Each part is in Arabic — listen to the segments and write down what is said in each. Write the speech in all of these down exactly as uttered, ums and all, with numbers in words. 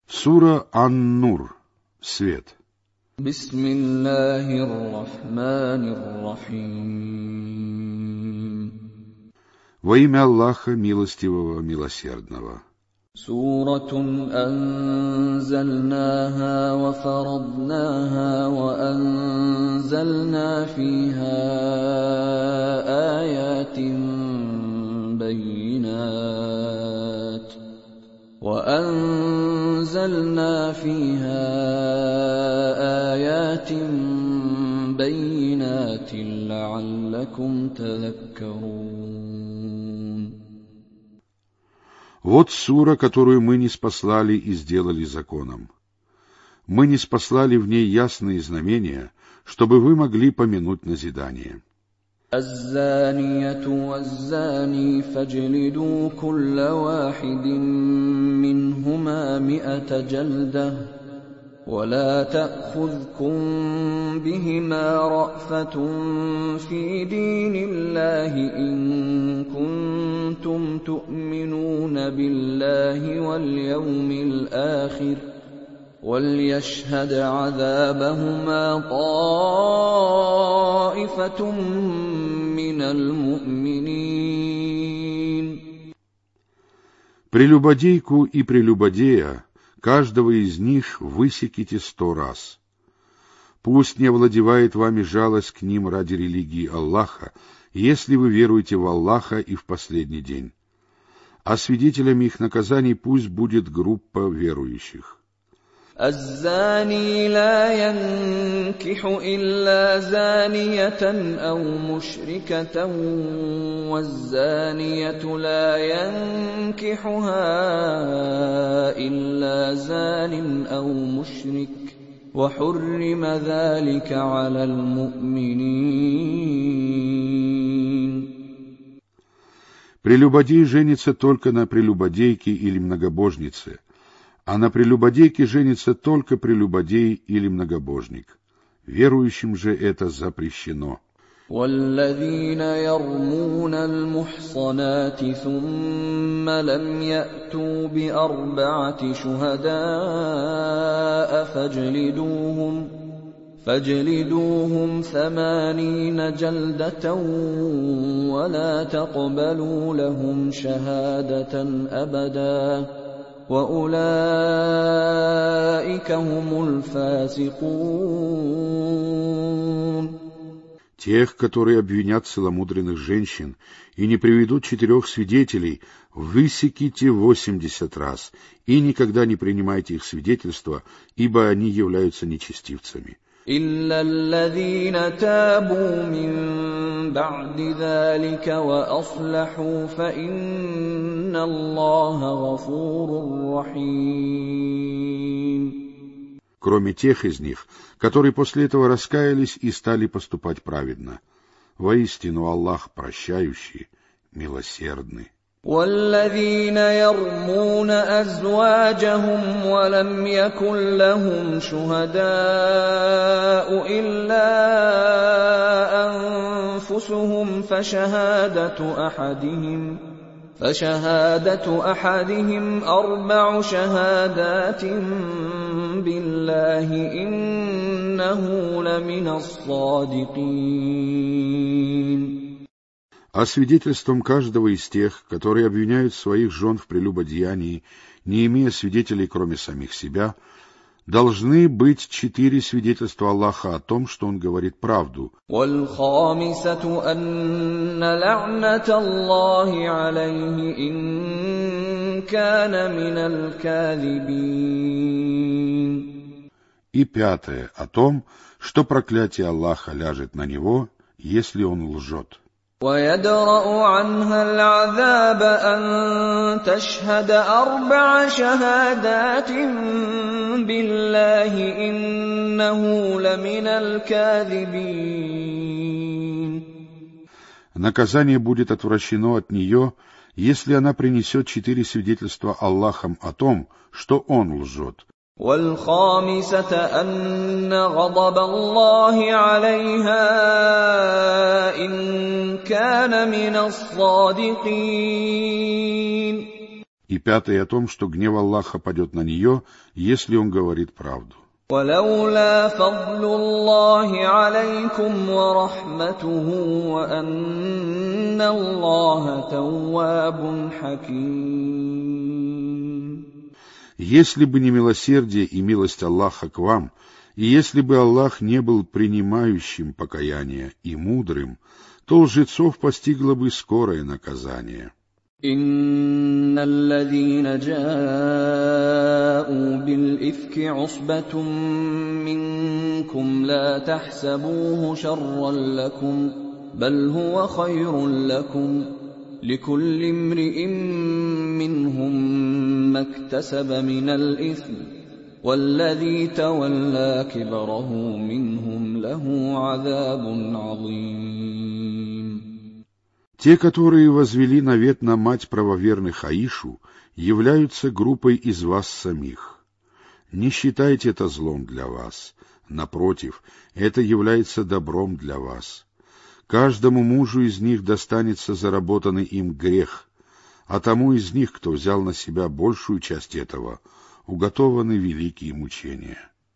Сура Ан-Нур. Свет. Бисмиллахир-рахманир-рахим. Во имя Аллаха, милостивого, милосердного. Суратун анзальнаха ва фараднаха ва анзальна фиха аятин байинат. وأنزلنا فيها آيات بينات لعلكم تذكرون. Вот сура, которую мы ниспослали и сделали законом. Мы ниспослали в ней ясные знамения, чтобы вы могли помянуть назидание. الزانية والزاني فاجلدوا كل واحد منهما مئة جلدة ولا تأخذكم بهما رأفة في دين الله إن كنتم تؤمنون بالله واليوم الآخر وليشهد عذابهما طائفة من المؤمنين. Прелюбодейку и прелюбодея, каждого из них высеките сто раз. Пусть не овладевает вами жалость к ним ради религии Аллаха, если вы веруете в Аллаха и в последний день. А свидетелями их наказаний пусть будет группа верующих. الزاني لا ينكح إلا زانية أو مشركة والزانية لا ينكحها إلا زان أو مشرك وحرم ذلك على المؤمنين. Прелюбодей женится только на прелюбодейке или многобожнице, а на прелюбодейке женится только прелюбодей или многобожник. Верующим же это запрещено. والذين يرمون المحصنات ثم لم يأتوا بأربعة شهداء فاجلدوهم فاجلدوهم ثمانين جلدة ولا تقبلوا لهم شهادة أبدا وأولئك هم الفاسقون. Тех, которые обвинят целомудренных женщин и не приведут четырех свидетелей, высеките восемьдесят раз и никогда не принимайте их свидетельства, ибо они являются нечестивцами. إلا الذين تابوا من بعد ذلك وأصلحوا فإن الله غفور رحيم. Кроме тех из них, которые после этого раскаялись и стали поступать праведно. Воистину Аллах прощающий, милосердный. والذين يرمون أزواجهم ولم يكن لهم شهداء إلا أنفسهم فشهادة أحدهم فشهادة أحدهم أربع شهادات بالله إنه لمن الصادقين. А свидетельством каждого из тех, которые обвиняют своих жен в прелюбодеянии, не имея свидетелей, кроме самих себя, должны быть четыре свидетельства Аллаха о том, что Он говорит правду. وَالْخَامِسَةُ أَنَّ لَعْنَةَ اللَّهِ عَلَيْهِ إِن كَانَ مِنَ الْكَاذِبِينَ. И пятое о том, что проклятие Аллаха ляжет на него, если он лжет. وَيَدْرَأُ عَنْهَا الْعَذَابَ أَن تَشْهَدَ أَرْبَعَ شَهَادَاتٍ بِاللَّهِ إِنَّهُ لَمِنَ الْكَاذِبِينَ. Наказание будет отвращено от нее, если она принесет четыре свидетельства Аллахом о том, что он лжет. والخامسة أن غضب الله عليها إن كان من الصادقين. И пятое о том, что гнев Аллаха падет на нее, если он говорит правду. ولولا فضل الله عليكم ورحمته وأن الله تواب حكيم. Если бы не милосердие и милость Аллаха к вам, и если бы Аллах не был принимающим покаяние и мудрым, то лжецов постигло бы скорое наказание. إن الذين جاءوا بالإفك عصبة منكم لا تحسبوه شرا لكم بل هو خير لكم لكل امرئ منهم ما اكتسب من الإثم والذي تولى كبره منهم له عذاب عظيم. Те, которые возвели навет на мать правоверных Аишу, являются группой из вас самих. Не считайте это злом для вас. Напротив, это является добром для вас. Каждому мужу из них достанется заработанный им грех, а тому из них, кто взял на себя большую часть этого, уготованы великие мучения.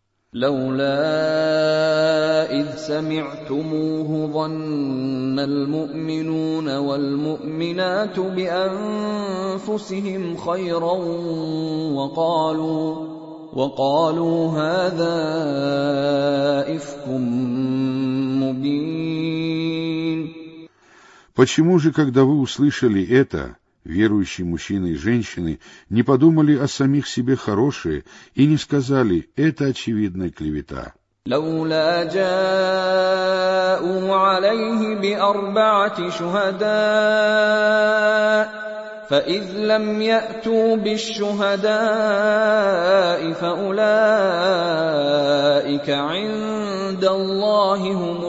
لولا إذ سمعتموه ظن المؤمنون والمؤمنات بأنفسهم خيرا وقالوا وقالوا هذا إفك مبين. Почему же, когда вы услышали это, верующие мужчины и женщины, не подумали о самих себе хорошее и не сказали: это очевидная клевета? لولا جاءوا عليه بأربعة شهداء فإذ لم يأتوا بالشهداء فأولئك عند الله هم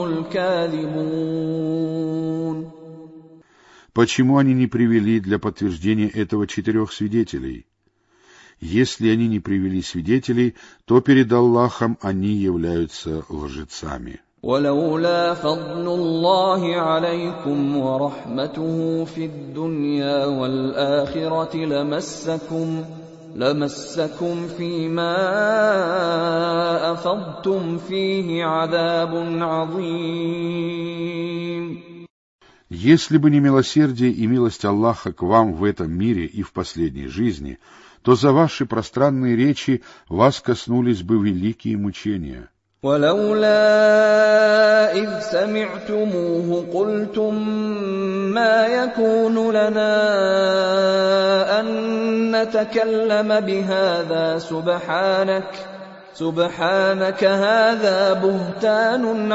الكاذبون. Почему они не привели для подтверждения этого четырех свидетелей? Если они не привели свидетелей, то перед Аллахом они являются лжецами. ولولا فضل الله عليكم ورحمته في الدنيا والآخرة لمسكم لمسكم فيما أفضتم فيه عذاب عظيم. Если бы не милосердие и милость Аллаха к вам в этом мире и в последней жизни, то за ваши пространные речи вас коснулись бы великие мучения. ولولا إذ سمعتموه قلتم ما يكون لنا أن نتكلم بهذا سبحانك سبحانك هذا بهتان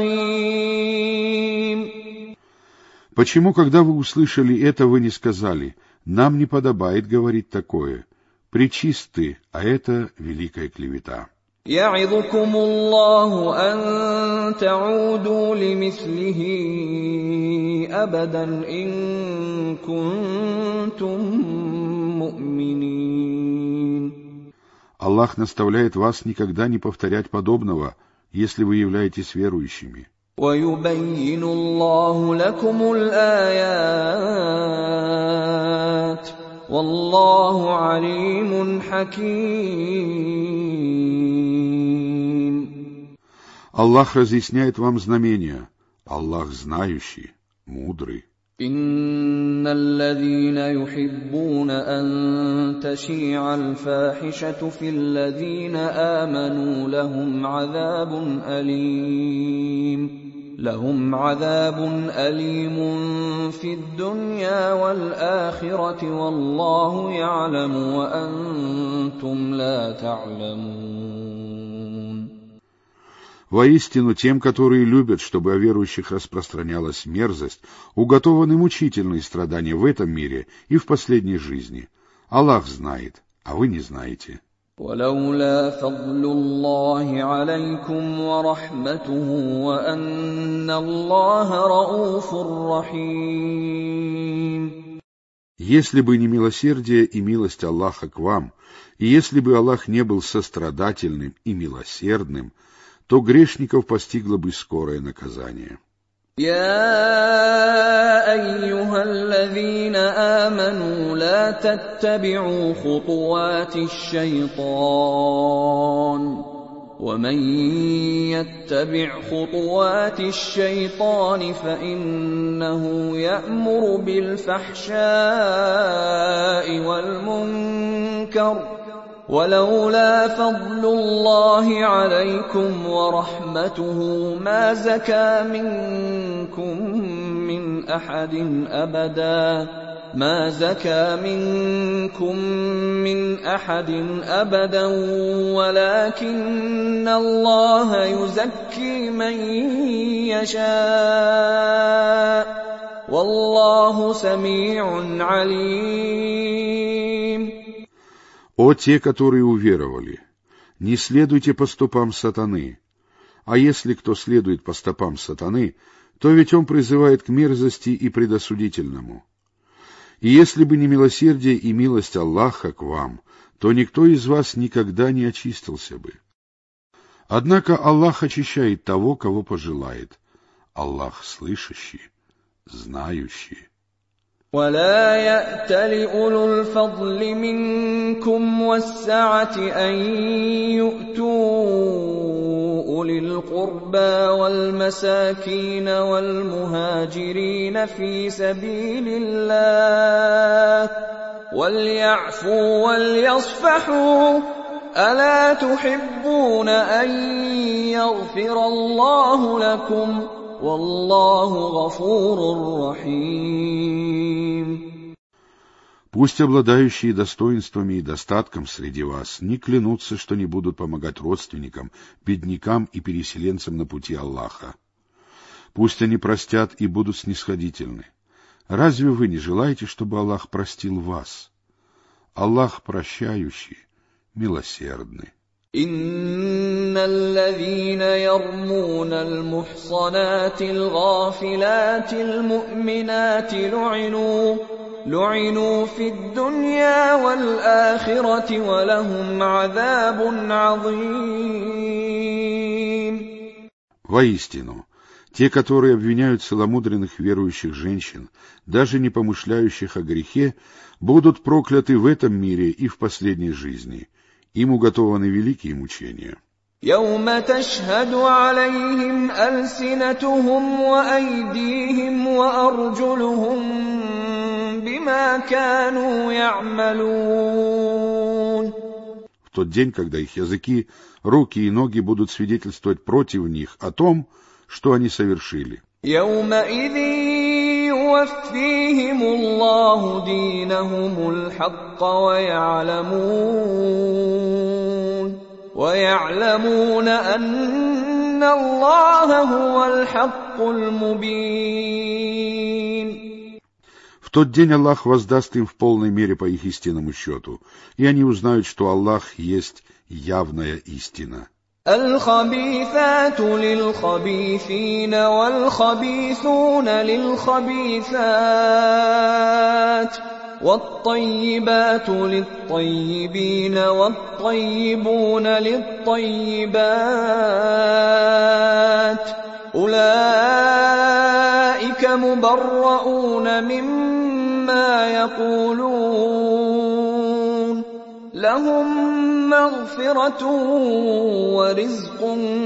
عظيم. Почему, когда вы услышали это, вы не сказали: нам не подобает говорить такое? Пречисты, а это великая клевета. يعظكم الله أن تعودوا لمثله أبدا إن كنتم مؤمنين. Аллах наставляет вас никогда не повторять подобного, если вы являетесь верующими. ويبين الله لكم الآيات والله عليم حكيم. Аллах разъясняет вам знамения. Аллах знающий, мудрый. إن الذين يحبون أن تشيع الفاحشة في الذين آمنوا لهم عذاب أليم لهم عذاب أليم في الدنيا والآخرة والله يعلم وأنتم لا تعلمون. Воистину, тем, которые любят, чтобы о верующих распространялась мерзость, уготованы мучительные страдания в этом мире и в последней жизни. Аллах знает, а вы не знаете. ولولا فضل الله عليكم ورحمته وأن الله رؤوف رحيم. Если бы не милосердие и милость Аллаха к вам, и если бы Аллах не был сострадательным и милосердным, то грешников постигло бы скорое наказание. يا أيها الذين آمنوا لا تتبعوا خطوات الشيطان ومن يتبع خطوات الشيطان فإنه يأمر بالفحشاء والمنكر ولولا فضل الله عليكم ورحمته ما زكى منكم من أحد أبدا ما زكى منكم من أحد أبدا ولكن الله يزكي من يشاء والله سميع عليم. О те, которые уверовали, не следуйте по стопам сатаны, а если кто следует по стопам сатаны, то ведь он призывает к мерзости и предосудительному. И если бы не милосердие и милость Аллаха к вам, то никто из вас никогда не очистился бы. Однако Аллах очищает того, кого пожелает. Аллах слышащий, знающий. ولا يأتل أولو الفضل منكم والسعة أن يؤتوا أولي القربى والمساكين والمهاجرين في سبيل الله وليعفوا وليصفحوا ألا تحبون أن يغفر الله لكم والله غفور رحيم. Пусть обладающие достоинствами и достатком среди вас не клянутся, что не будут помогать родственникам, беднякам и переселенцам на пути Аллаха. Пусть они простят и будут снисходительны. Разве вы не желаете, чтобы Аллах простил вас? Аллах прощающий, милосердный. إن الذين يرمون المحصنات الغافلات المؤمنات لعنوا لعنوا في الدنيا والآخرة ولهم عذاب عظيم. Воистину, те, которые обвиняют целомудренных верующих женщин, даже не помышляющих о грехе, будут прокляты в этом мире и в последней жизни. Им уготованы великие мучения. يوم تشهد عليهم ألسنتهم وأيديهم وأرجلهم بما كانوا يعملون. В тот день, когда их языки, руки и ноги будут свидетельствовать против них о том, что они совершили. يومئذ يوفيهم الله دينهم الحق ويعلمون ويعلمون أن الله هو الحق المبين. В тот день Аллах воздаст им в полной мере по их истинному счету, и они узнают, что Аллах есть явная истина. الخبيثات للخبيثين والخبيثون للخبيثات والطيبات للطيبين والطيبون للطيبات أولئك مبرؤون مما يقولون لهم مغفرة ورزق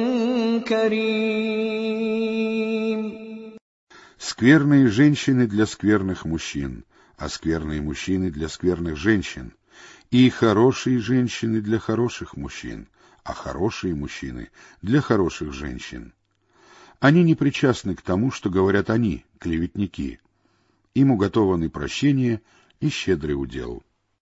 كريم. Скверные женщины для скверных мужчин, а скверные мужчины для скверных женщин, и хорошие женщины для хороших мужчин, а хорошие мужчины для хороших женщин. Они не причастны к тому, что говорят они, клеветники. Им уготованы прощение и щедрый удел.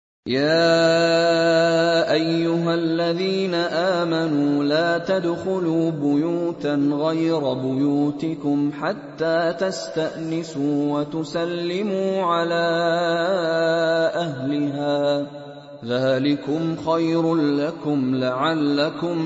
يا أيها الذين آمنوا لا تدخلوا بيوتا غير بيوتكم حتى تستأنسوا وتسلموا على أهلها ذلكم خير لكم لعلكم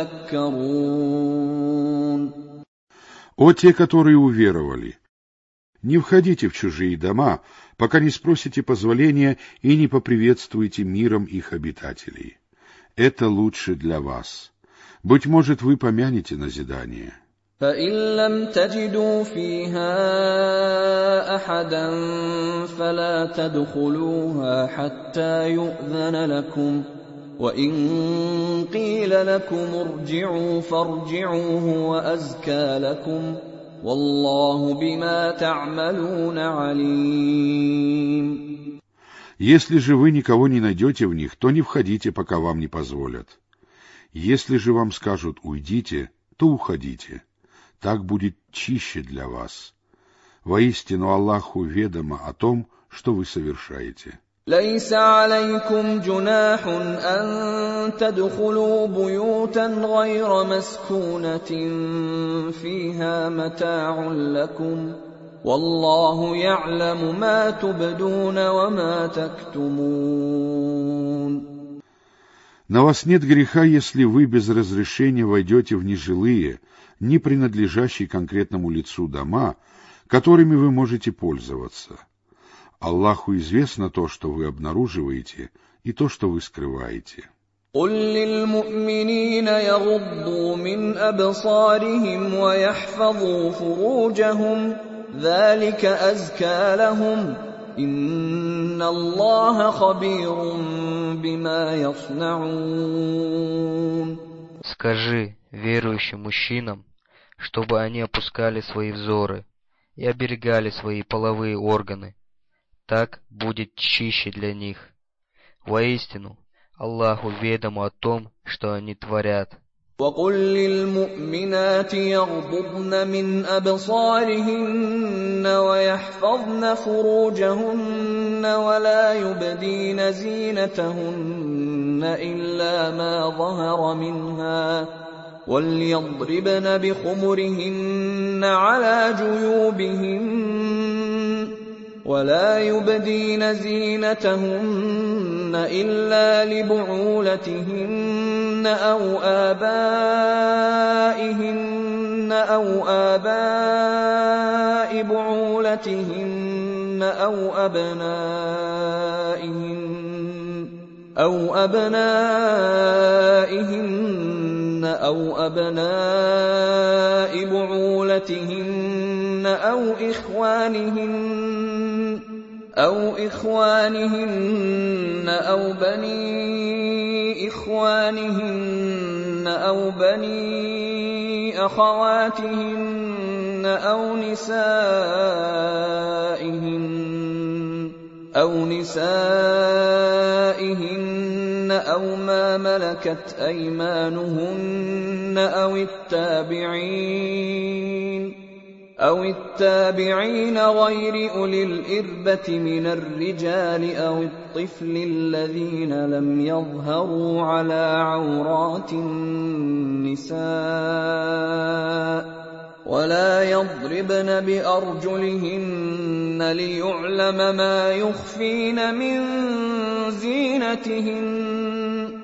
تذكرون. О те, которые уверовали! Не входите в чужие дома, пока не спросите позволения и не поприветствуете миром их обитателей. Это лучше для вас. Быть может, вы помянете назидание. فإن لم تجدوا فيها أحدا فلا تدخلوها حتى يؤذن لكم، وإن قيل لكم ارجعوا فارجعوا هو أزكى لكم، والله بما تعملون عليم. Если же вы никого не найдете в них, то не входите, пока вам не позволят. Если же вам скажут «уйдите», то уходите. Так будет чище для вас. Воистину Аллаху ведомо о том, что вы совершаете. ليس عليكم جناح أن تدخلوا بيوتا غير مسكونة فيها متاع لكم، والله يعلم ما تبدون وما تكتمون. На вас нет греха, если вы без разрешения войдете в нежилые, не принадлежащие конкретному лицу дома, которыми вы можете пользоваться. Аллаху известно то, что вы обнаруживаете, и то, что вы скрываете. قل للمؤمنين يغضوا من أبصارهم ويحفظوا فروجهم ذلك أزكى لهم إن الله خبير بما يصنعون. Скажи верующим мужчинам, чтобы они опускали свои взоры и оберегали свои половые органы. Так будет чище для них. Воистину, Аллаху ведомо о том, что они творят. وقل للمؤمنات يغضضن من أبصارهن ويحفظن فروجهن ولا يبدين زينتهن إلا ما ظهر منها وليضربن بخمرهن على جيوبهن ولا يبدين زينتهن إلا لبعولتهن أو آبائهن أو آباء بعولتهن أو أبنائهن أو أبنائهن أو أبناء بعولتهن أو إخوانهن أو إخوانهن أو بني إخوانهن أو بني أخواتهن أو نسائهن أو نسائهن أو ما ملكت أيمانهن أو التابعين أو التابعين غير أولي الإربة من الرجال أو الطفل الذين لم يظهروا على عورات النساء ولا يضربن بأرجلهن ليعلم ما يخفين من زينتهن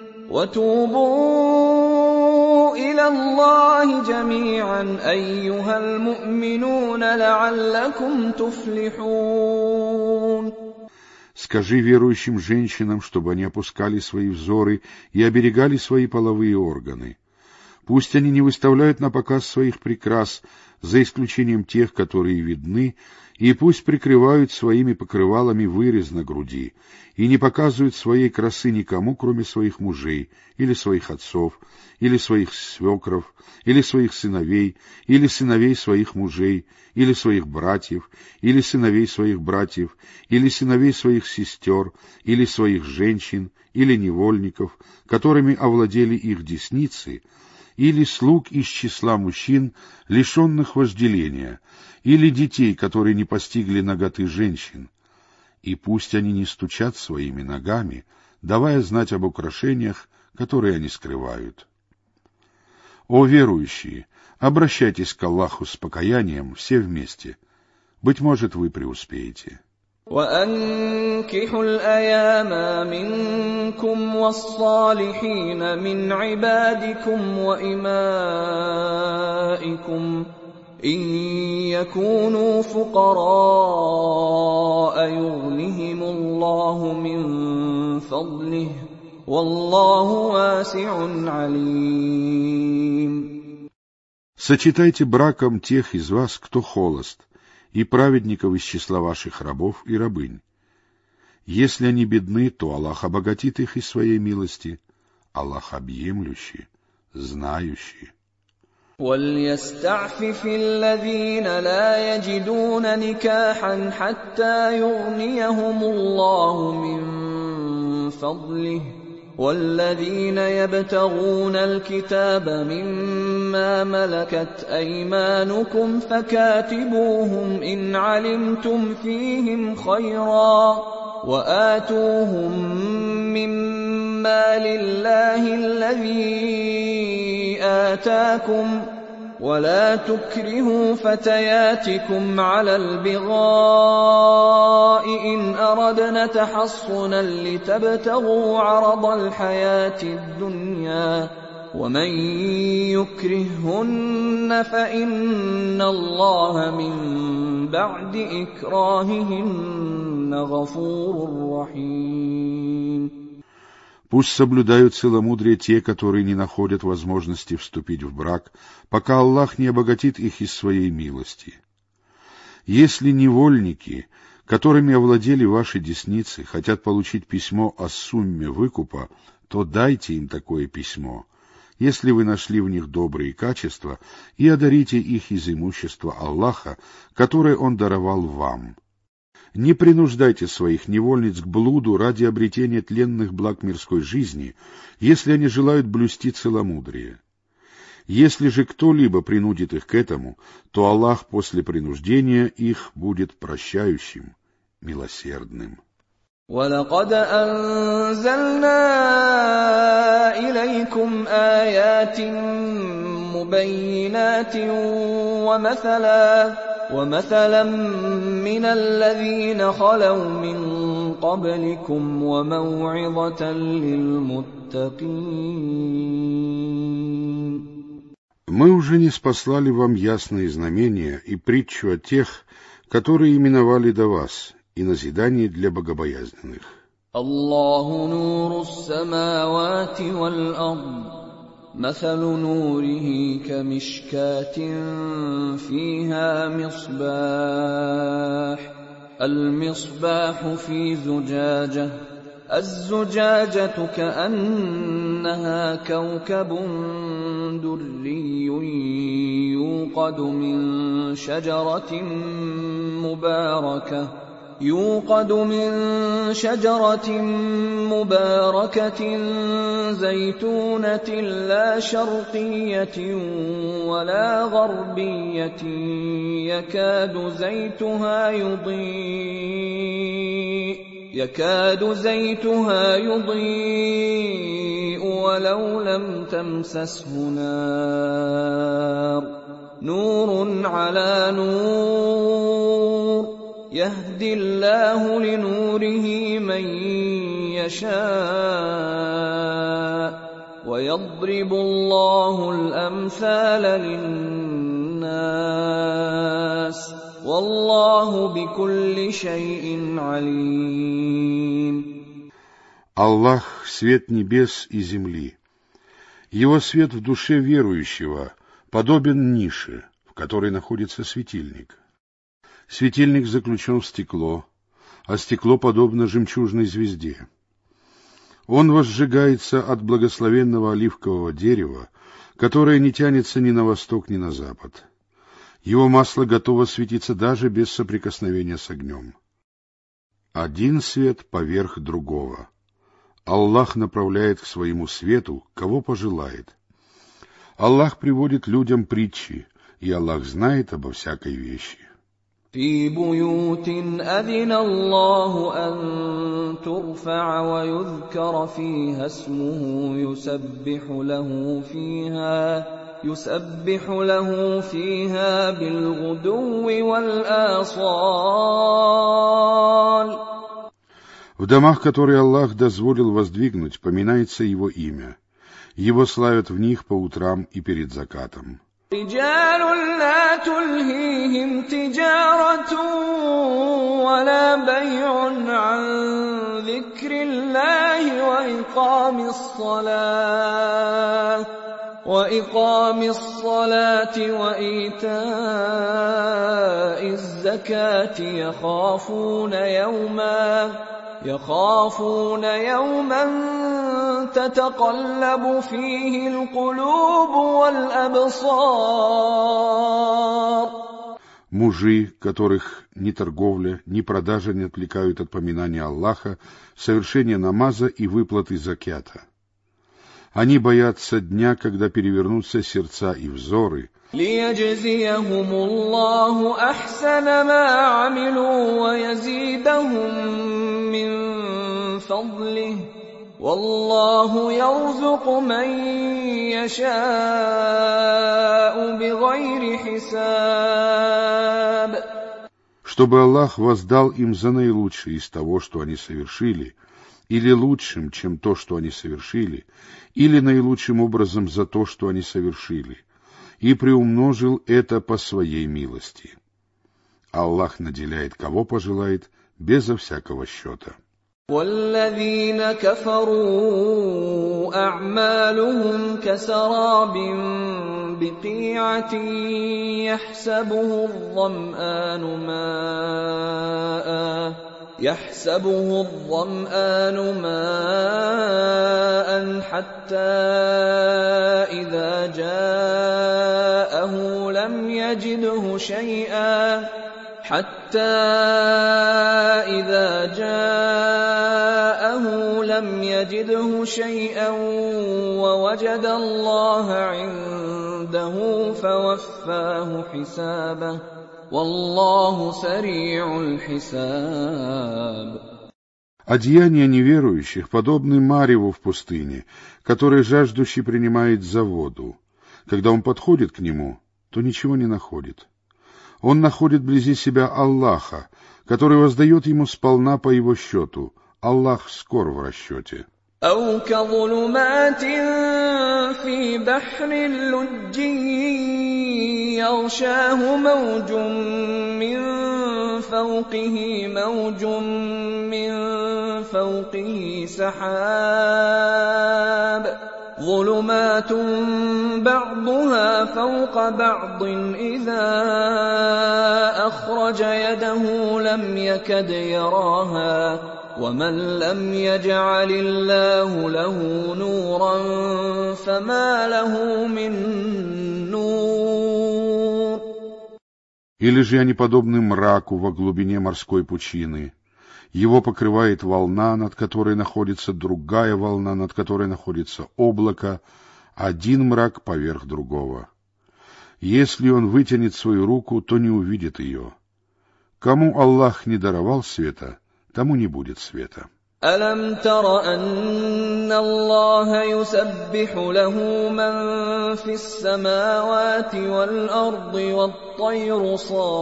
وتوبوا إلى الله جميعا أيها المؤمنون لعلكم تفلحون. Скажи верующим женщинам, чтобы они опускали свои взоры и оберегали свои половые органы. Пусть они не выставляют на показ своих прикрас, за исключением тех, которые видны, и пусть прикрывают своими покрывалами вырез на груди, и не показывают своей красы никому, кроме своих мужей, или своих отцов, или своих свекров, или своих сыновей, или сыновей своих мужей, или своих братьев, или сыновей своих братьев, или сыновей своих сестер, или своих женщин, или невольников, которыми овладели их десницы, или слуг из числа мужчин, лишенных вожделения, или детей, которые не постигли наготы женщин. И пусть они не стучат своими ногами, давая знать об украшениях, которые они скрывают. О верующие, обращайтесь к Аллаху с покаянием все вместе. Быть может, вы преуспеете. وأنكحوا الأيام منكم والصالحين من عبادكم وإمائكم إن يكونوا فقراء يغنهم الله من فضله والله واسع عليم. Сочетайте браком тех из вас, кто холост, и праведников из числа ваших рабов и рабынь. Если они бедны, то Аллах обогатит их из своей милости. Аллах объемлющий, знающий. وَلْيَسْتَعْفِفِ الَّذِينَ لَا يَجِدُونَ نِكَاحًا حَتَّى يُغْنِيَهُمُ اللَّهُ مِنْ فَضْلِهِ وَالَّذِينَ يَبْتَغُونَ الْكِتَابَ مِمَّا مَلَكَتْ أَيْمَانُكُمْ فَكَاتِبُوهُمْ إِنْ عَلِمْتُمْ فِيهِمْ خَيْرًا وَآتُوهُمْ مِمَّا لِلَّهِ الَّذِي آتَاكُمْ وَلَا تُكْرِهُوا فَتَيَاتِكُمْ عَلَى الْبِغَاءِ إِنْ أَرَدْنَ تَحَصُّنًا لِتَبْتَغُوا عَرَضَ الْحَيَاةِ الدُّنْيَا وَمَنْ يُكْرِههُّنَّ فَإِنَّ اللَّهَ مِنْ بَعْدِ إِكْرَاهِهِنَّ غَفُورٌ رَحِيمٌ. Пусть соблюдают целомудрие те, которые не находят возможности вступить в брак, пока Аллах не обогатит их из своей милости. Если невольники, которыми овладели ваши десницы, хотят получить письмо о сумме выкупа, то дайте им такое письмо, если вы нашли в них добрые качества, и одарите их из имущества Аллаха, которое Он даровал вам. Не принуждайте своих невольниц к блуду ради обретения тленных благ мирской жизни, если они желают блюсти целомудрие. Если же кто-либо принудит их к этому, то Аллах после принуждения их будет прощающим, милосердным. وَلَقَدْ أَنزَلْنَا إِلَيْكُمْ آيَاتٍ مُبَيِّنَاتٍ وَمَثَلًا وَمَثَلًا مِنَ الَّذِينَ خَلَوْا مِن قَبْلِكُمْ وَمَوْعِظَةً لِلْمُتَّقِينَ. Мы уже не спаслали вам ясные знамения и притчу о тех, которые именовали до вас, и назидание для богобоязненных. Аллаху нуру ас-самавати вал-ард. مثل نوره كمشكاة فيها مصباح المصباح في زجاجة الزجاجة كأنها كوكب دري يوقد من شجرة مباركة يوقد من شجرة مباركة زيتونة لا شرقية ولا غربية يكاد زيتها يضيء يكاد زيتها يضيء ولو لم تمسسه نار نور على نور يهدي الله لنوره من يشاء ويضرب الله الأمثال للناس والله بكل شيء عليم. Аллах — свет небес и земли. Его свет в душе верующего подобен нише, в которой находится светильник. Светильник заключен в стекло, а стекло подобно жемчужной звезде. Он возжигается от благословенного оливкового дерева, которое не тянется ни на восток, ни на запад. Его масло готово светиться даже без соприкосновения с огнем. Один свет поверх другого. Аллах направляет к своему свету, кого пожелает. Аллах приводит людям притчи, и Аллах знает обо всякой вещи. في بيوت أذن الله أن ترفع ويذكر فيها اسمه يسبح له فيها يسبح له فيها بالغدو والآصال. В домах, которые Аллах дозволил воздвигнуть, поминается Его имя. Его славят в них по утрам и перед закатом. رجال لا تلهيهم تجارة ولا بيع عن ذكر الله وإقام الصلاة وإقام الصلاة وإيتاء الزكاة يخافون يوما يخافون يوما تتقلب فيه القلوب والأبصار. Мужи, которых ни торговля, ни продажа не отвлекают от поминания Аллаха, совершения намаза и выплаты закята. Они боятся дня, когда перевернутся сердца и взоры, ليجزيهم الله أحسن ما عملوا ويزيدهم من فضله والله يرزق من يشاء بغير حساب. чтобы Аллах воздал им за наилучшее из того, что они совершили, или лучшим, чем то, что они совершили, или наилучшим образом за то, что они совершили, и приумножил это по своей милости. Аллах наделяет кого пожелает, безо всякого счета. والذين كفروا أعمالهم كسراب بقيعة يحسبه الظمآن ماءً يحسبه الظمآن ماءً حتى إذا جاءه لم يجده شيئا حتى إذا جاءه لم يجده شيئا ووجد الله عنده فوفاه حسابه والله سريع الحساب. Одеяния неверующих подобны мареву в пустыне, которое жаждущий принимает за воду. Когда он подходит к нему, то ничего не находит. Он находит вблизи себя Аллаха, который воздает ему сполна по его счету. Аллах скор в расчете. أو كظلمات في بحر اللج يغشاه موج من فوقه موج من فوقه سحاب ظلمات بعضها فوق بعض إذا أخرج يده لم يكد يراها ومن لم يجعل الله له نورا فما له من نور. Или же они подобны мраку во глубине морской пучины. Его покрывает волна, над которой находится другая волна, над которой находится облако, один мрак поверх другого. Если он вытянет свою руку, то не увидит ее. Кому Аллах не даровал света, тому не будет света. ألم تر أن الله يسبح له من في السماوات والأرض والطير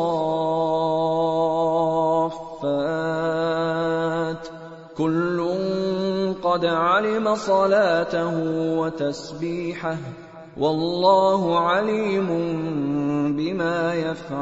صافات كل قد علم صلاته وتسبيحه والله عليم بما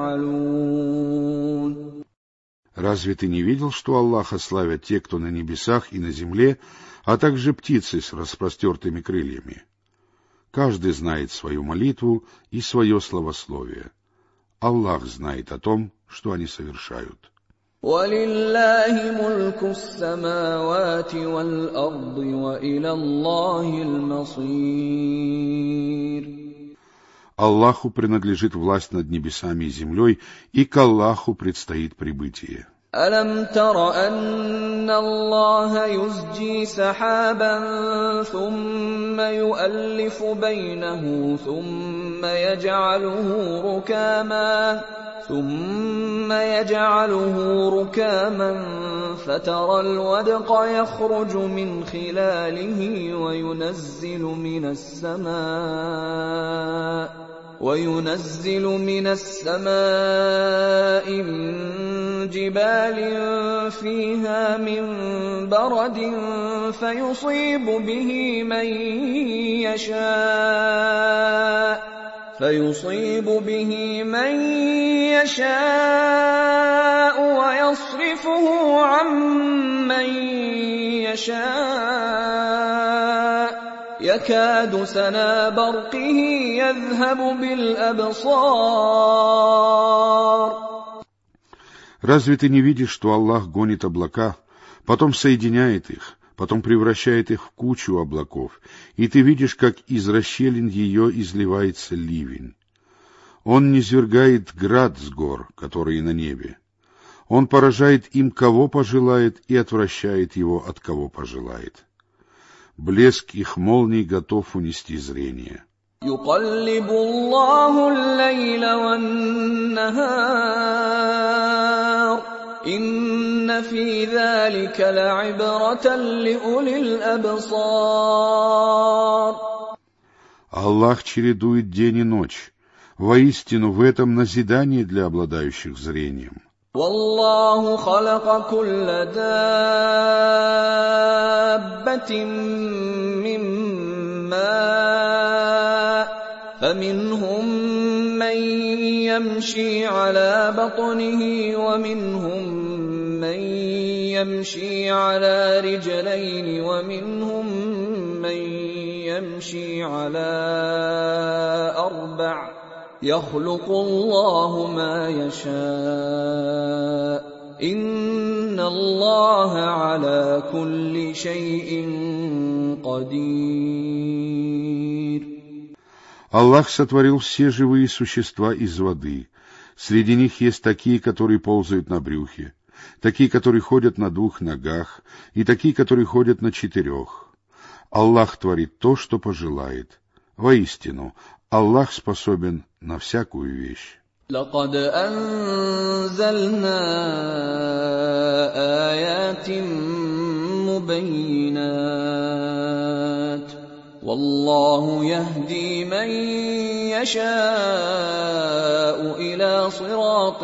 يفعلون. Разве ты не видел, что Аллаха славят те, кто на небесах и на земле, а также птицы с распростертыми крыльями? Каждый знает свою молитву и свое славословие. Аллах знает о том, что они совершают. وَلِلَّهِ مُلْكُ السَّمَاوَاتِ وَالْأَرْضِ وَإِلَى اللَّهِ الْمَصِيرُ. Аллаху принадлежит власть над небесами и землей, и к Аллаху предстоит прибытие. أَلَمْ تَرَ أَنَّ اللَّهَ يُزْجِي سَحَابًا ثُمَّ يُؤَلِّفُ بَيْنَهُ ثُمَّ يَجْعَلُهُ رُكَامًا ثُمَّ يَجْعَلُهُ رُكَامًا فَتَرَى الْوَدْقَ يَخْرُجُ مِنْ خِلَالِهِ وَيُنَزِّلُ مِنَ السَّمَاءِ وينزل من السماء من جبال فيها من برد فيصيب به من يشاء فيصيب به من يشاء ويصرفه عن من يشاء يكاد سنا برقه يذهب بالأبصار. Разве ты не видишь, что Аллах гонит облака, потом соединяет их, потом превращает их в кучу облаков, и ты видишь, как из расщелин ее изливается ливень? Он низвергает град с гор, которые на небе. Он поражает им, кого пожелает, и отвращает его, от кого пожелает. Блеск их молний готов унести зрение. يقلب الله الليل والنهار إن في ذلك لعبرة لأولي الأبصار. Аллах чередует день и ночь. Воистину, в этом назидание для обладающих зрением. والله خلق كل دابة من ماء فمنهم من يمشي على بطنه ومنهم من يمشي على رجلين ومنهم من يمشي على أربع يخلق الله ما يشاء إن الله على كل شيء قدير. Аллах сотворил все живые существа из воды. Среди них есть такие, которые ползают на брюхе, такие, которые ходят на двух ногах, и такие, которые ходят на четырех. Аллах творит то, что пожелает. Воистину, Аллах способен на всякую вещь. لقد أنزلنا آيات مبينات والله يهدي من يشاء إلى صراط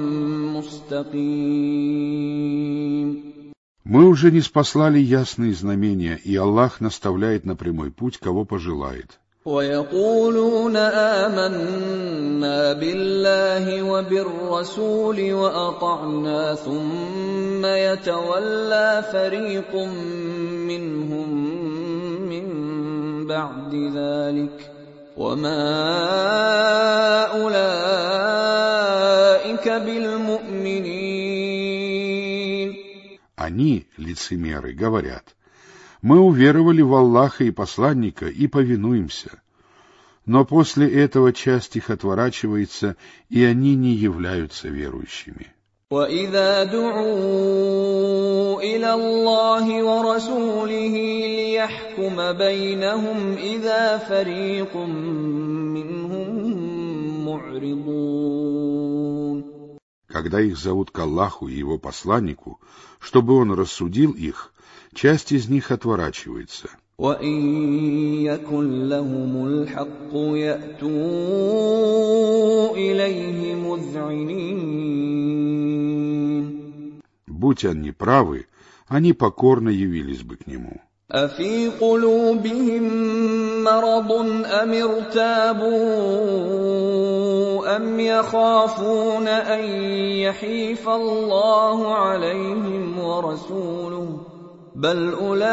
مستقيم. Мы уже ниспослали ясные знамения, и Аллах наставляет на прямой путь, кого пожелает. ويقولون آمنا بالله وبالرسول وأطعنا ثم يتولى فريق منهم من بعد ذلك وما أولئك بالمؤمنين. Они, лицемеры, говорят: мы уверовали в Аллаха и посланника и повинуемся. Но после этого часть их отворачивается, и они не являются верующими. وَإِذَا دُعُوا إِلَى اللَّهِ وَرَسُولِهِ لِيَحْكُمَ بَيْنَهُمْ إِذَا فَرِيقٌ مِّنْهُم مُّعْرِضُونَ. Когда их зовут к Аллаху и его посланнику, чтобы он рассудил их, часть из них отворачивается. وَإِن يَكُن لَّهُمُ الْحَقُّ يَأْتُوا إِلَيْهِ مُذْعِنِينَ. Будь они правы, они покорно явились бы к нему. أَفِي قُلُوبِهِم مَّرَضٌ أَمِ ارْتَابُوا أَمْ يَخَافُونَ أَن يَحِيفَ اللَّهُ عَلَيْهِمْ وَرَسُولُهُ بل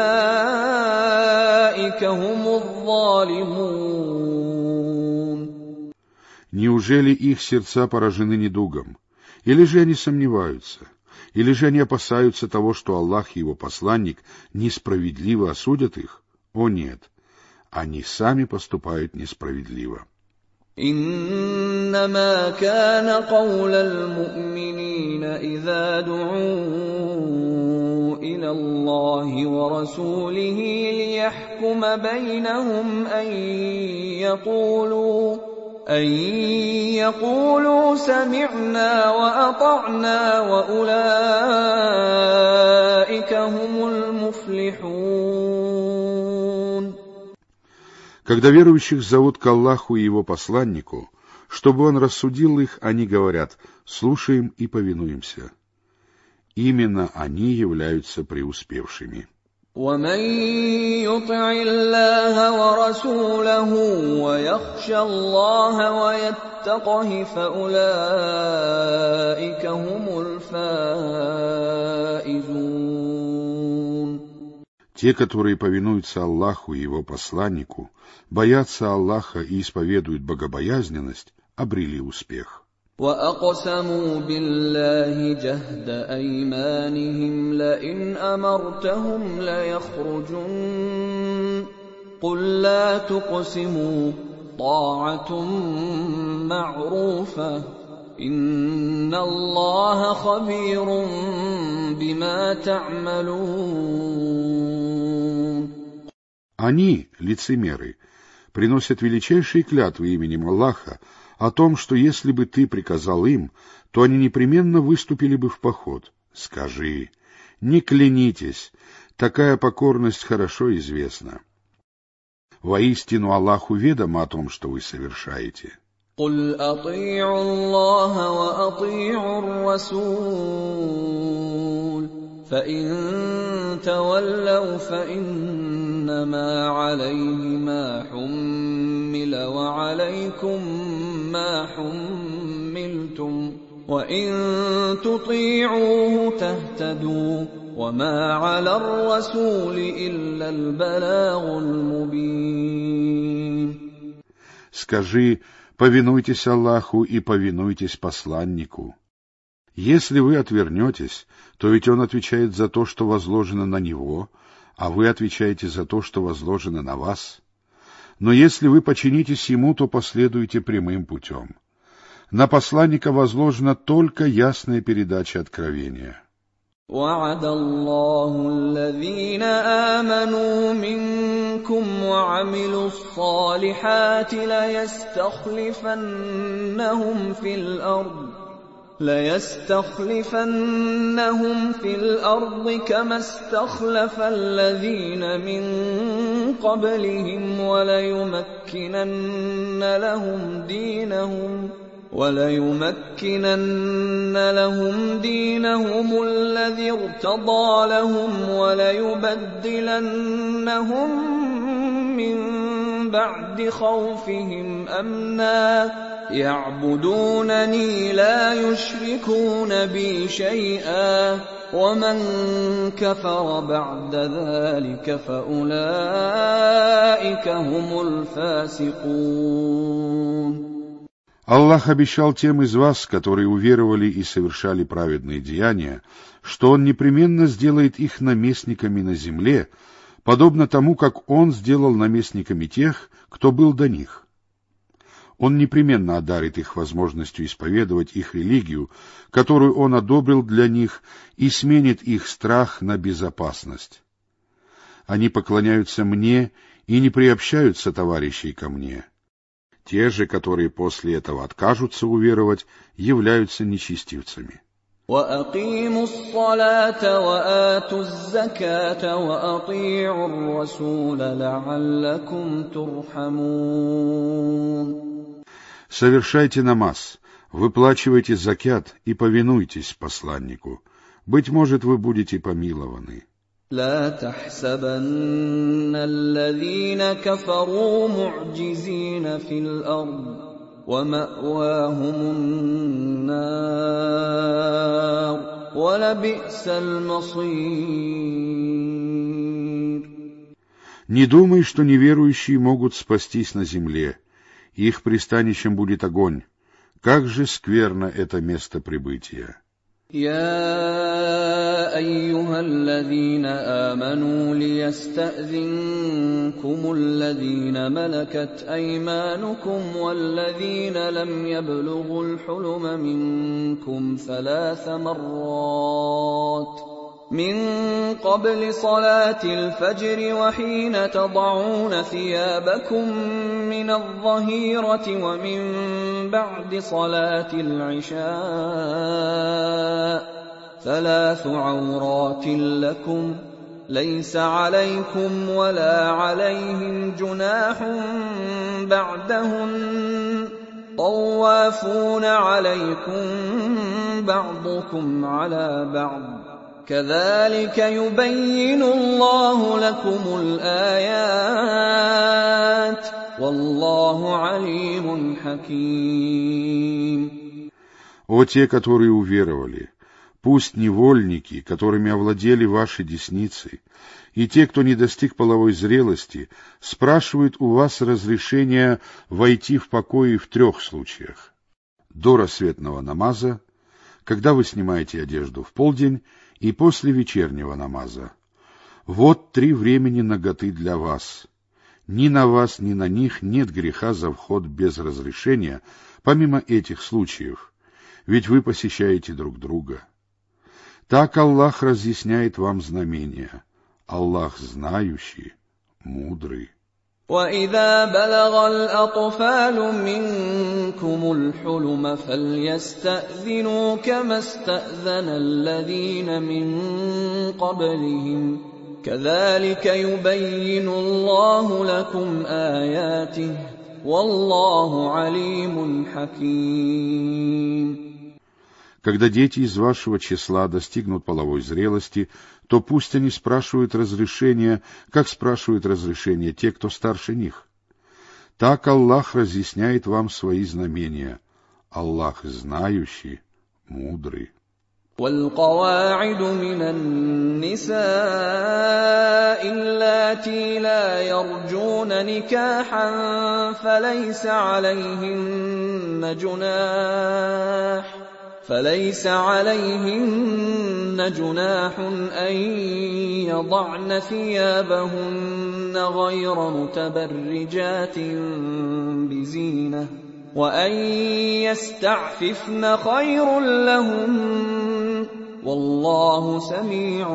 أولئك هم الظالمون. Неужели их сердца поражены недугом? Или же они сомневаются? Или же они опасаются того, что Аллах и его посланник несправедливо осудят их? О нет, они сами поступают несправедливо. إنما كان قول المؤمنين إذا دعوا إلى الله ورسوله ليحكم بينهم أن يقولوا أن يقولوا سمعنا وأطعنا وأولئك هم المفلحون. Когда верующих зовут к Аллаху и его посланнику, чтобы он рассудил их, они говорят: слушаем и повинуемся. Именно они являются преуспевшими. وَمَن يُطِعِ اللَّهَ وَرَسُولَهُ وَيَخْشَ اللَّهَ وَيَتَّقْهِ فَأُولَئِكَ هُمُ الْفَائِزُونَ. Те, которые повинуются Аллаху и Его посланнику, боятся Аллаха и исповедуют богобоязненность, обрели успех. وَأَقْسَمُوا بِاللَّهِ جَهْدَ أَيْمَانِهِمْ لَئِنْ أَمَرْتَهُمْ لَيَخْرُجُنَّ قُل لَّا تُقْسِمُوا طَاعَةٌ مَّعْرُوفَةٌ إِنَّ اللَّهَ خَبِيرٌ بِمَا تَعْمَلُونَ. Они, лицемеры, приносят величайшие клятвы именем Аллаха о том, что если бы ты приказал им, то они непременно выступили бы в поход. Скажи, не клянитесь, такая покорность хорошо известна. Воистину Аллаху ведомо о том, что вы совершаете. قُلْ أَطِيعُوا اللَّهَ وَأَطِيعُوا الرَّسُولَ فَإِن تَوَلَّوْا فَإِنَّمَا عَلَيْهِ مَا حُمِّلَ وَعَلَيْكُمْ مَا حُمِّلْتُمْ وَإِن تُطِيعُوهُ تَهْتَدُوا وَمَا عَلَى الرَّسُولِ إِلَّا الْبَلَاغُ الْمُبِينُ. Скажи, повинуйтесь Аллаху и повинуйтесь посланнику. Если вы отвернетесь, то ведь он отвечает за то, что возложено на него, а вы отвечаете за то, что возложено на вас. Но если вы подчинитесь ему, то последуете прямым путем. На посланника возложена только ясная передача откровения. وَعَدَ اللَّهُ الَّذِينَ آمَنُوا مِنكُمْ وَعَمِلُوا الصَّالِحَاتِ لَيَسْتَخْلِفَنَّهُمْ فِي الْأَرْضِ لَيَسْتَخْلِفَنَّهُمْ فِي الْأَرْضِ كَمَا اسْتَخْلَفَ الَّذِينَ مِن قَبْلِهِمْ وَلَيُمَكِّنَنَّ لَهُمْ دِينَهُمْ وَلَيُمَكِّنَنَّ لَهُمْ دِينَهُمُ الَّذِي ارْتَضَىٰ لَهُمْ وَلَيُبَدِّلَنَّهُم مِّن بَعْدِ خَوْفِهِمْ أَمْنًا يَعْبُدُونَنِي لَا يُشْرِكُونَ بِي شَيْئًا وَمَن كَفَرَ بَعْدَ ذَلِكَ فَأُولَٰئِكَ هُمُ الْفَاسِقُونَ. Аллах обещал тем из вас, которые уверовали и совершали праведные деяния, что Он непременно сделает их наместниками на земле, подобно тому, как Он сделал наместниками тех, кто был до них. Он непременно одарит их возможностью исповедовать их религию, которую Он одобрил для них, и сменит их страх на безопасность. Они поклоняются Мне и не приобщаются товарищей ко Мне. Те же, которые после этого откажутся уверовать, являются нечестивцами. وَأَقِيمُوا الصَّلَاةَ وَآتُوا الزَّكَاةَ وَأَطِيعُوا الرَّسُولَ لَعَلَّكُمْ تُرْحَمُونَ. Совершайте намаз, выплачивайте закят и повинуйтесь посланнику. Быть может, вы будете помилованы. لا تحسبن الذين كفروا معجزين في الأرض ومأواهم النار ولبئس المصير. Не думай, что неверующие могут спастись на земле. Их пристанищем будет огонь. Как же скверно это место прибытия. يا أيها الذين آمنوا ليستأذنكم الذين ملكت أيمانكم والذين لم يبلغوا الحلم منكم ثلاث مرات من قبل صلاة الفجر وحين تضعون ثيابكم من الظهيرة ومن بعد صلاة العشاء ثلاث عورات لكم ليس عليكم ولا عليهم جناح بعدهن طوافون عليكم بعضكم على بعض كذلك يبين الله لكم الآيات والله عليم حكيم. О те, которые уверовали, Пусть невольники, которыми овладели ваши десницы, и те, кто не достиг половой зрелости, спрашивают у вас разрешения войти в покои в трех случаях. До рассветного намаза, когда вы снимаете одежду в полдень, и после вечернего намаза. Вот три времени наготы для вас. Ни на вас, ни на них нет греха за вход без разрешения, помимо этих случаев, ведь вы посещаете друг друга. Так Аллах разъясняет вам знамения. Аллах знающий, мудрый. وَإِذَا بَلَغَ الْأَطْفَالُ مِنكُمُ الْحُلُمَ فَلْيَسْتَأْذِنُوا كَمَا اسْتَأْذَنَ الَّذِينَ مِن قَبْلِهِمْ كَذَلِكَ يُبَيِّنُ اللَّهُ لَكُمْ آيَاتِهِ وَاللَّهُ عَلِيمٌ حَكِيمٌ. Когда дети из вашего числа достигнут половой зрелости, то пусть они спрашивают разрешения, как спрашивают разрешения те, кто старше них. Так Аллах разъясняет вам свои знамения. Аллах знающий, мудрый. والقواعد من النساء اللاتي لا يرجون نكاحا فليس عليهن جناح فليس عليهن جناح أن يضعن ثيابهن غير متبرجات بزينة وأن يستعففن خير لهن والله سميع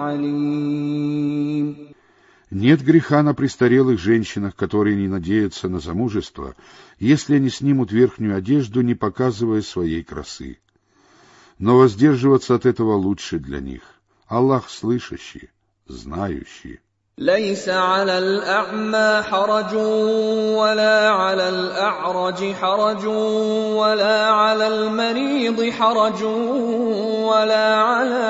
عليم. Нет греха на престарелых женщинах, которые не надеются на замужество, если они снимут верхнюю одежду, не показывая своей красы. Но воздерживаться от этого лучше для них. Аллах слышащий, знающий. ليس على الأعمى حرج ولا على الأعرج حرج ولا على المريض حرج ولا على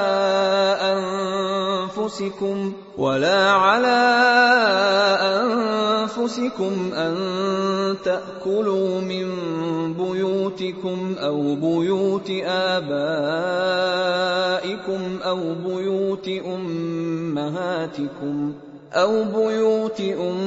أنفسكم ولا على أنفسكم أن تأكلوا من بيوتكم أو بيوت آبائكم أو بيوت أمهاتكم أو بيوت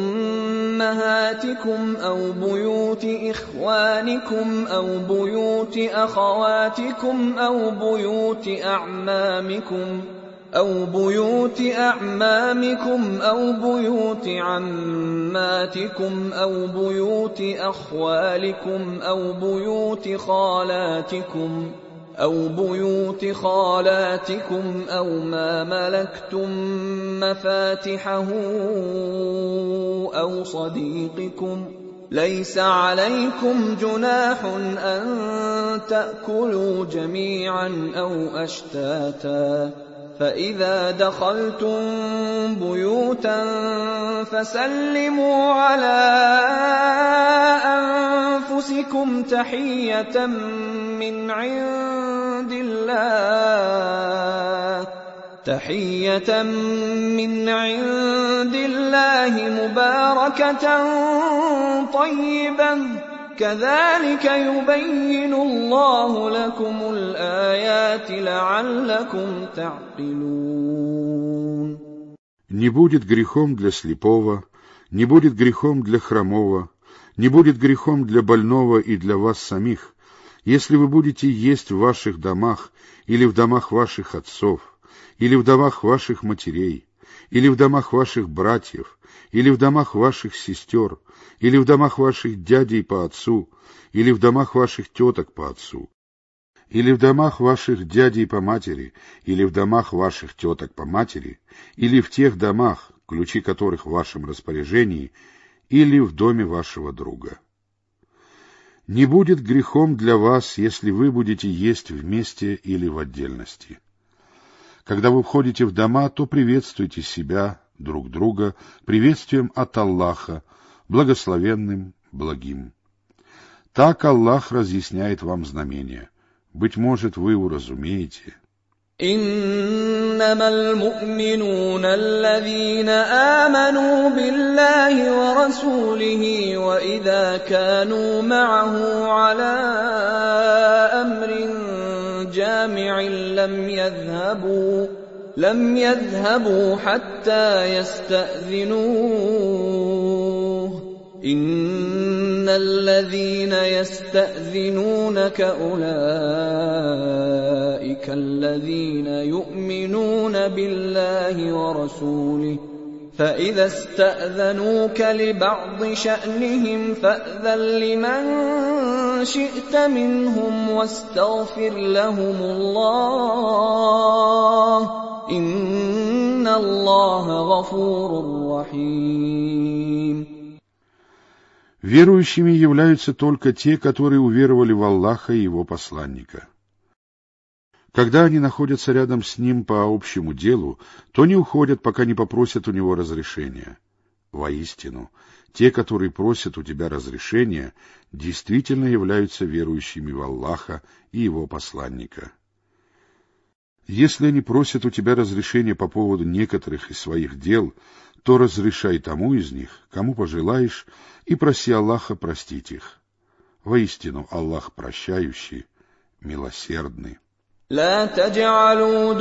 أمهاتكم أو بيوت إخوانكم أو بيوت أخواتكم أو بيوت أعمامكم أو بيوت أعمامكم أو بيوت عماتكم أو بيوت أخوالكم أو بيوت خالاتكم أو بيوت خالاتكم أو ما ملكتم مفاتحه أو صديقكم ليس عليكم جناح أن تأكلوا جميعا أو أشتاتا فإذا دخلتم بيوتا فسلموا على أنفسكم تحية من عند الله تحية من عند الله مباركة طيبة كذلك يبين الله لكم الآيات لعلكم تعقلون. Не будет грехом для слепого, не будет грехом для хромого, не будет грехом для больного и для вас самих, если вы будете есть в ваших домах или в домах ваших отцов, или в домах ваших матерей, или в домах ваших братьев, или в домах ваших сестер, или в домах ваших дядей по отцу, или в домах ваших теток по отцу, или в домах ваших дядей по матери, или в домах ваших теток по матери, или в тех домах, ключи которых в вашем распоряжении, или в доме вашего друга. Не будет грехом для вас, если вы будете есть вместе или в отдельности. Когда вы входите в дома, то приветствуйте себя, друг друга, приветствием от Аллаха, благословенным, благим. Так Аллах разъясняет вам знамения. Быть может, вы уразумеете. إنما المؤمنون الذين آمنوا بالله ورسوله وإذا كانوا معه على أمر جامع جامع لم يذهبوا لم يذهبوا حتى يستأذنوه إن الذين يستأذنونك أولئك الذين يؤمنون بالله ورسوله فإذا استأذنوك لبعض شأنهم فأذن لمن شئت منهم واستغفر لهم الله إن الله غفور رحيم. Верующими являются только те, которые уверовали в Аллаха и Его посланника. Когда они находятся рядом с Ним по общему делу, то не уходят, пока не попросят у Него разрешения. Воистину, те, которые просят у тебя разрешения, действительно являются верующими в Аллаха и Его посланника. Если они просят у тебя разрешения по поводу некоторых из своих дел, то разрешай тому из них, кому пожелаешь, и проси Аллаха простить их. Воистину, Аллах прощающий, милосердный. لا تجعلوا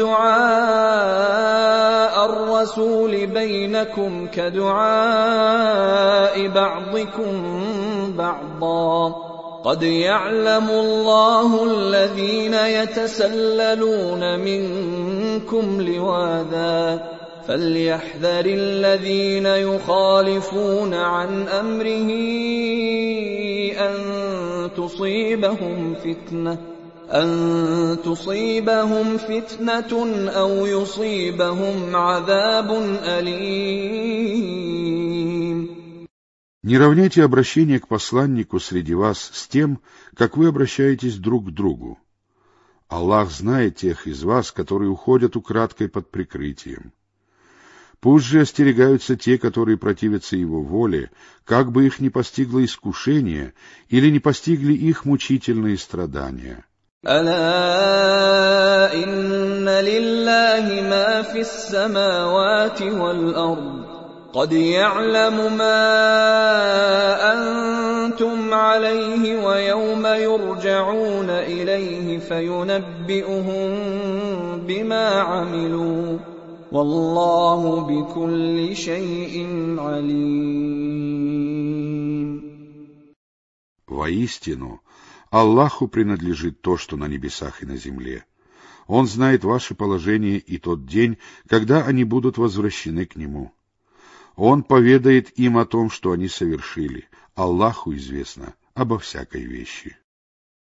دعاء الرسول بينكم كدعاء بعضكم بعضا قد يعلم الله الذين يتسللون منكم لواذا فليحذر الذين يخالفون عن أمره أن تصيبهم فتنة أن تصيبهم فتنة أو يصيبهم عذاب أليم. Не равняйте обращение к посланнику среди вас с тем, как вы обращаетесь друг к другу. Аллах знает тех из вас, которые уходят украдкой под прикрытием. Пусть же остерегаются те, которые противятся его воле, как бы их не постигло искушение или не постигли их мучительные страдания. ألا إن لله ما في السماوات والأرض قد يعلم ما أنتم عليه ويوم يرجعون إليه فينبئهم بما عملوا والله بكل شيء عليم. Воистину, Аллаху принадлежит то, что на небесах и на земле. Он знает ваше положение и тот день, когда они будут возвращены к Нему. Он поведает им о том, что они совершили. Аллаху известно обо всякой вещи.